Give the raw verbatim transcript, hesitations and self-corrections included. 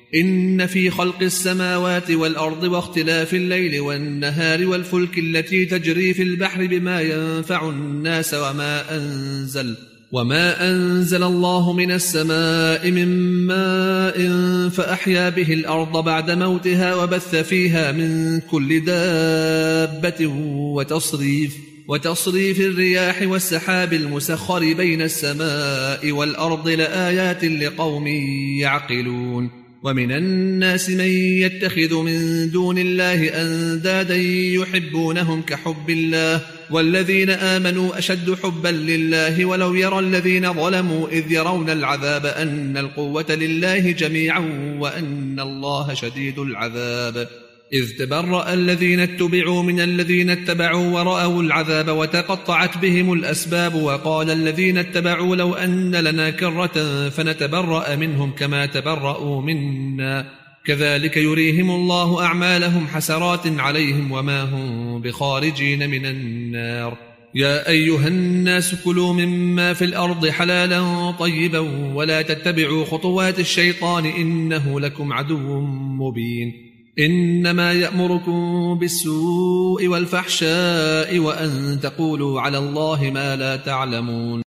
إن في خلق السماوات والأرض واختلاف الليل والنهار والفلك التي تجري في البحر بما ينفع الناس وما أنزل وما أنزل الله من السماء من ماء فأحيا به الأرض بعد موتها وبث فيها من كل دابة وتصريف وتصريف الرياح والسحاب المسخر بين السماء والأرض لآيات لقوم يعقلون. ومن الناس من يتخذ من دون الله أندادا يحبونهم كحب الله والذين آمنوا أشد حبا لله ولو يرى الذين ظلموا إذ يرون العذاب أن القوة لله جميعا وأن الله شديد العذاب إذ تبرأ الذين اتبعوا من الذين اتبعوا ورأوا العذاب وتقطعت بهم الأسباب وقال الذين اتبعوا لو أن لنا كرة فنتبرأ منهم كما تبرأوا منا كذلك يريهم الله أعمالهم حسرات عليهم وما هم بخارجين من النار. يا أيها الناس كلوا مما في الأرض حلالا طيبا ولا تتبعوا خطوات الشيطان إنه لكم عدو مبين. إنما يأمركم بالسوء والفحشاء وأن تقولوا على الله ما لا تعلمون.